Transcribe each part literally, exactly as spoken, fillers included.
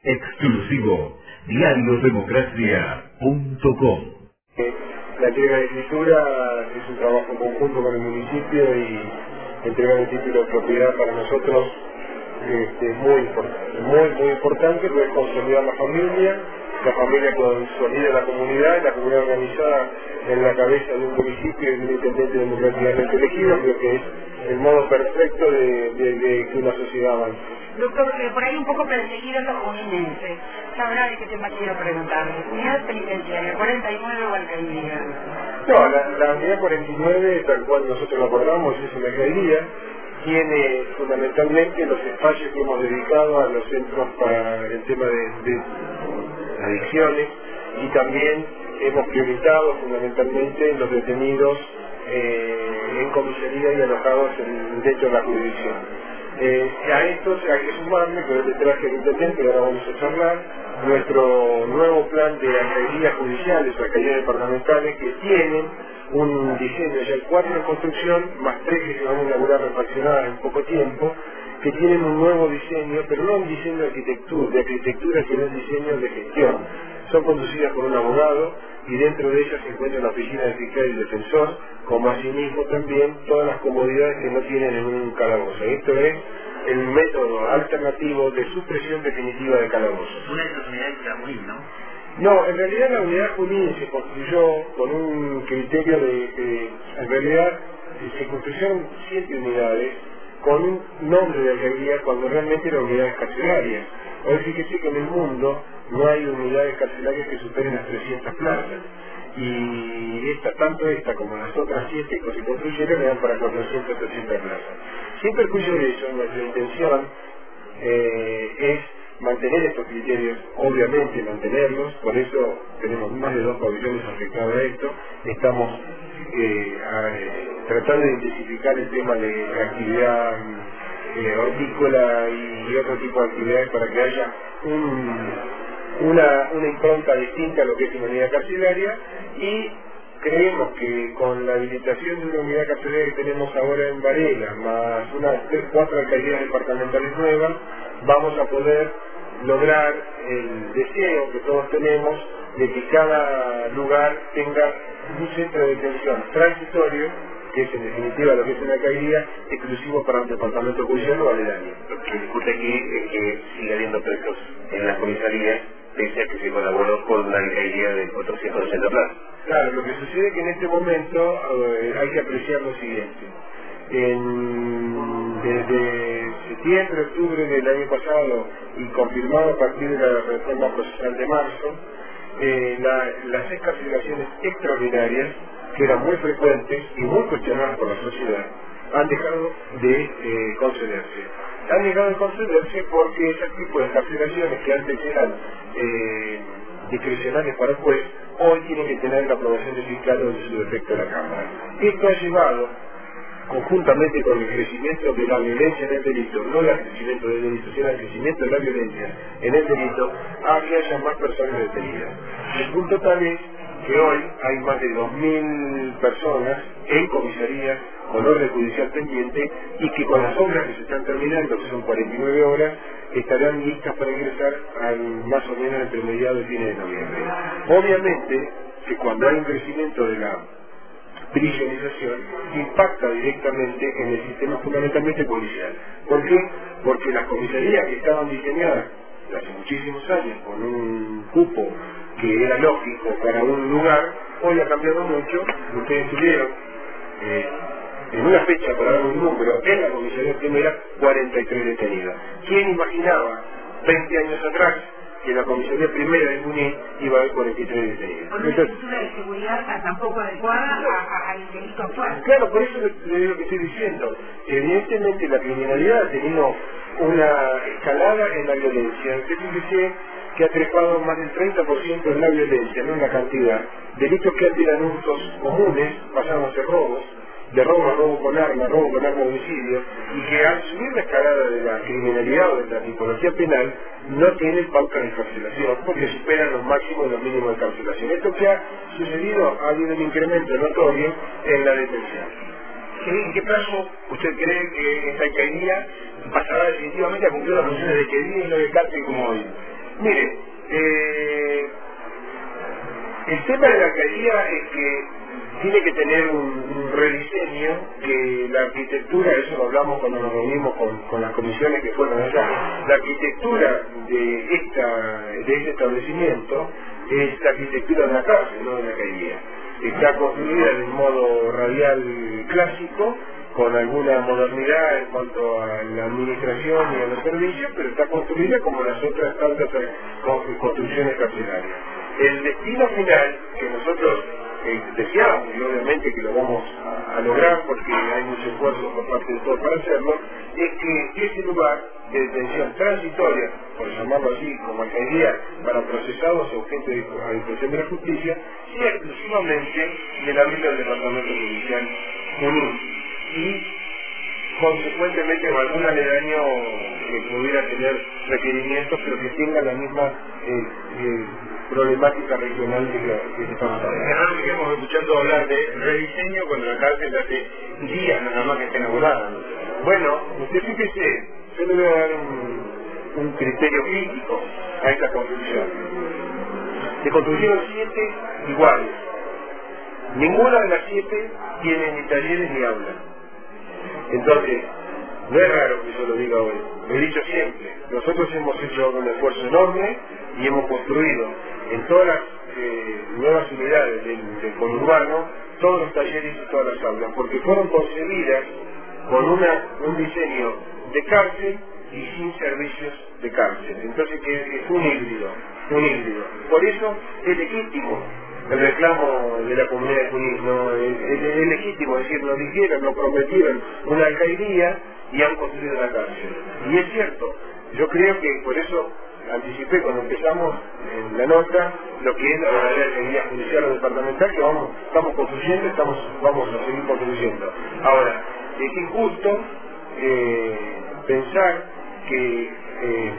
Exclusivo. diario democracia punto com. La entrega de escritura es un trabajo conjunto con el municipio y entregar el título de propiedad para nosotros este, es muy importante, muy muy importante, porque es consolidar la familia, la familia consolida la comunidad, la comunidad organizada en la cabeza de un municipio y de un intendente democráticamente elegido. Creo que es el modo perfecto de, de, de que una sociedad avance. Doctor, que por ahí un poco perseguidos los juninenses. Sabrá de qué tema quiero preguntarle. Unidad penitenciaria, cuarenta y nueve o alcaldía. No, la, la unidad cuarenta y nueve, tal cual nosotros lo acordamos, es una alcaldía. Tiene fundamentalmente los espacios que hemos dedicado a los centros para el tema de, de adicciones, y también hemos priorizado fundamentalmente los detenidos eh, en comisaría y alojados en, dentro de la jurisdicción. Eh, a esto hay que sumarle, que le traje el intendente, ahora vamos a charlar, nuestro nuevo plan de alcaldías judiciales o alcaldías departamentales, que tienen un diseño, ya hay cuatro en construcción, más tres que se van a inaugurar refaccionadas en poco tiempo, que tienen un nuevo diseño, pero no un diseño de arquitectura, de arquitectura sino un diseño de gestión. Son conducidas por un abogado y dentro de ellas se encuentra la oficina del fiscal y defensor, como asimismo también todas las comodidades que no tienen en un calabozo. Esto es el método alternativo de supresión definitiva de calabozos. Una de esas unidades era Junín, ¿no? No, en realidad la unidad Junín se construyó con un criterio de que en realidad se construyeron siete unidades con un nombre de alcaldía cuando realmente eran unidades carcelarias. Hoy fíjese que en el mundo no hay unidades carcelarias que superen las trescientas plazas. Y esta, tanto esta como las otras siete que se construyeron eran para cuatrocientas, trescientas plazas. Sin perjuicio de eso, nuestra intención eh, es mantener estos criterios, obviamente mantenerlos, por eso tenemos más de dos pabellones afectados a esto. Estamos eh, a, eh, tratando de intensificar el tema de actividad eh, hortícola y, y otro tipo de actividades para que haya un, una, una impronta distinta a lo que es una unidad carcelaria, y creemos que con la habilitación de una unidad carcelaria que tenemos ahora en Varela, más unas tres, cuatro alcaldías departamentales nuevas, vamos a poder lograr el deseo que todos tenemos de que cada lugar tenga un centro de detención transitorio, que es en definitiva lo que es una alcaldía, exclusivo para un departamento judicial o aledaño. Lo que discute aquí es que sigue habiendo presos en las comisarías, pese a que se colaboró con una alcaldía de cuatrocientas ochenta plazas. Claro, lo que sucede es que en este momento eh, hay que apreciar lo siguiente. En, desde septiembre, octubre del año pasado y confirmado a partir de la reforma procesal de marzo, eh, la, las excarcelaciones extraordinarias, que eran muy frecuentes y muy cuestionadas por la sociedad, han dejado de eh, concederse. Han dejado de concederse porque ese tipo de excarcelaciones que antes eran eh, discrecionales para el juez, hoy tienen que tener la aprobación del fiscal o de su defecto de la Cámara. Esto ha llevado, conjuntamente con el crecimiento de la violencia en el delito, no el crecimiento del delito, sino el crecimiento de la violencia en el delito, a que haya más personas detenidas. El punto tal es que hoy hay más de dos mil personas en comisarías con orden judicial pendiente, y que con las obras que se están terminando, que son cuarenta y nueve horas, estarán listas para ingresar al, más o menos entre mediados y fines de noviembre. Obviamente que cuando hay un crecimiento de la prisionización, impacta directamente en el sistema fundamentalmente policial. ¿Por qué? Porque las comisarías que estaban diseñadas hace muchísimos años con un cupo que era lógico para un lugar, hoy ha cambiado mucho. Ustedes tuvieron eh, en una fecha, para dar un número, en la comisaría primera cuarenta y tres detenidos. ¿Quién imaginaba veinte años atrás que en la comisaría primera de Junín iba a haber cuarenta y tres detenidos? Con una estructura de seguridad tampoco adecuada al delito actual. Claro, por eso le digo lo que estoy diciendo. Evidentemente la criminalidad ha tenido una escalada en la violencia. Usted fíjese que ha trepado más del treinta por ciento en la violencia, no en la cantidad. Delitos que antes eran hurtos comunes pasaron a ser robos, de robo a robo con arma, robo con arma, homicidio, y que al subir la escalada de la criminalidad o de la tipología penal no tienen pauta de encarcelación, porque superan los máximos y los mínimos de encarcelación. Esto que ha sucedido, ha habido un incremento notorio en la detención. ¿En qué plazo usted cree que esta alcaldía pasará definitivamente a cumplir las funciones de alcaldía y no de cárcel como hoy? Mire, eh, el tema de la alcaldía es que tiene que tener un, un rediseño, que la arquitectura, eso lo hablamos cuando nos reunimos con, con las comisiones que fueron allá, la arquitectura de, esta, de este establecimiento es la arquitectura de la cárcel, no de la alcaldía. Está construida en modo radial clásico, con alguna modernidad en cuanto a la administración y a los servicios, pero está construida como las otras tantas construcciones carcelarias. El destino final que nosotros eh, deseamos, y obviamente que lo vamos a, a lograr porque hay mucho esfuerzo por parte de todos para hacerlo, es que ese lugar de detención transitoria, por llamarlo así, como alcaldía para procesados o gente a disposición de la justicia, sea exclusivamente del ámbito del Departamento Judicial Unido y consecuentemente en algún aledaño que pudiera tener requerimientos, pero que tenga la misma eh, eh, problemática regional que, que se está pasando. Es raro que estamos escuchando hablar de rediseño cuando la cárcel hace días nada más que está inaugurada. Bueno, usted fíjese, yo le voy a dar un, un criterio crítico a esta construcción. Se construyeron siete iguales. Ninguna de las siete tiene ni talleres ni aulas. Entonces, no es raro que yo lo diga hoy, lo he dicho siempre. Nosotros hemos hecho un esfuerzo enorme y hemos construido en todas las eh, nuevas unidades del, del conurbano todos los talleres y todas las aulas, porque fueron concebidas con una, un diseño de cárcel y sin servicios de cárcel. Entonces que es un híbrido, un híbrido. Por eso es legítimo el reclamo de la comunidad de Junín, ¿no? Es, es, es legítimo, es decir, nos dijeron, nos prometieron una alcaldía y han construido la cárcel. Y es cierto, yo creo que por eso anticipé cuando empezamos en la nota lo que es la verdadera alcaldía judicial o departamental que vamos, estamos construyendo, estamos, vamos a seguir construyendo. Ahora, es injusto eh, pensar que eh,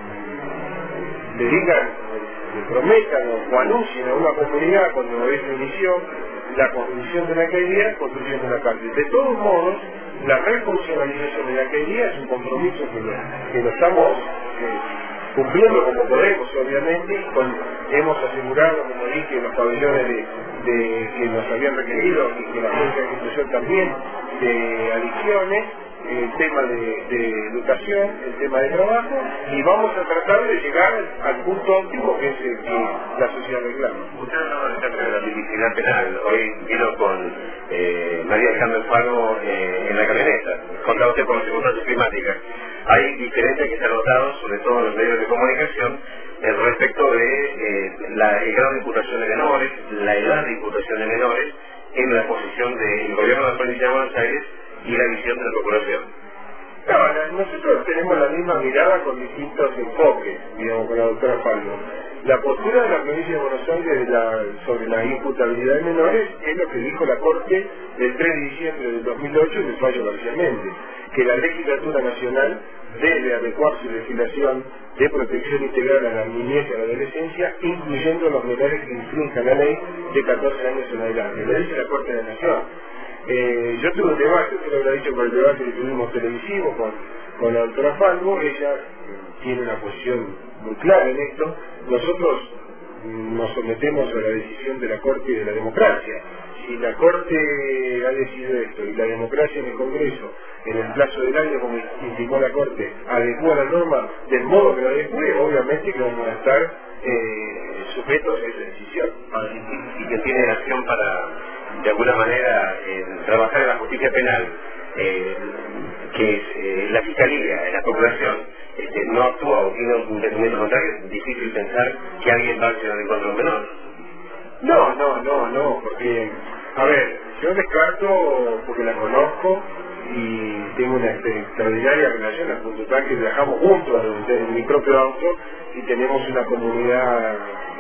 le digan, le prometan o, o anuncien a una comunidad cuando esto inició la construcción de la alcaldía, construyendo una cárcel. De todos modos, la refuncionalización de la alcaldía es un compromiso que lo, que lo estamos eh, cumpliendo como podemos, obviamente, con, hemos asegurado, como dije, los pabellones de, de, que nos habían requerido y que la Junta de Institución también, de adicciones, el tema de, de educación, el tema de trabajo, y vamos a tratar de llegar al punto óptimo que es el que la sociedad reclama. Usted no está de la tipicidad penal. Hoy vino con eh, María Alejandra Alfaro eh, en la camioneta, contaba usted por las circunstancias climáticas. Hay diferencias que se han notado, sobre todo en los medios de comunicación, eh, respecto de eh, la, el grado de imputación de menores, la edad de imputación de menores, en la posición del gobierno de la provincia de Buenos Aires y la visión de la Procuración. No, nosotros tenemos la misma mirada con distintos enfoques, digamos, con la doctora Faldo. La postura de la provincia de Buenos Aires de la, sobre la imputabilidad de menores es lo que dijo la Corte el tres de diciembre del dos mil ocho en el fallo García Méndez, que la legislatura nacional debe adecuar su legislación de protección integral a la niñez y a la adolescencia, incluyendo los menores que infrinjan la ley de catorce años en adelante. Lo dice la Corte de la Nación. Eh, yo tuve un debate, usted lo habrá dicho por el debate que tuvimos televisivo con, con la doctora Falvo. Ella tiene una posición muy clara en esto. Nosotros nos sometemos a la decisión de la Corte y de la democracia. Si la Corte ha decidido esto y la democracia en el Congreso, en el plazo del año, como indicó la Corte, adecua la norma del modo que la adecue, obviamente que vamos a estar eh, sujetos a esa decisión. Y que tiene acción para, de alguna manera, eh, trabajar en la justicia penal, eh, que es eh, la Fiscalía, en la Procuración, este, no actúa o tiene un pensamiento contrario. Es difícil pensar que alguien va a accionar en contra de un menor. No, no, no, no, porque, a ver, yo descarto porque la conozco y tengo una extraordinaria relación, al punto tal que viajamos juntos en mi propio auto y tenemos una comunidad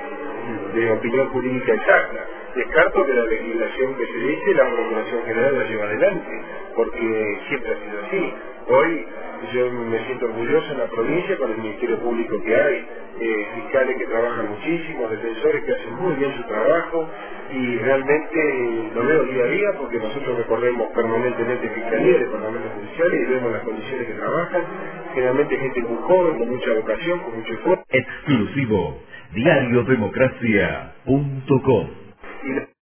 de opinión jurídica exacta. Descarto que la legislación que se dice, la Procuración General la lleva adelante, porque siempre ha sido así. Hoy yo me siento orgulloso en la provincia con el Ministerio Público que hay, eh, fiscales que trabajan muchísimo, defensores que hacen muy bien su trabajo, y realmente lo veo día a día porque nosotros recorremos permanentemente fiscalía, departamentos judiciales, y vemos las condiciones que trabajan, generalmente gente muy joven, con mucha vocación, con mucho esfuerzo. Exclusivo, diario democracia punto com.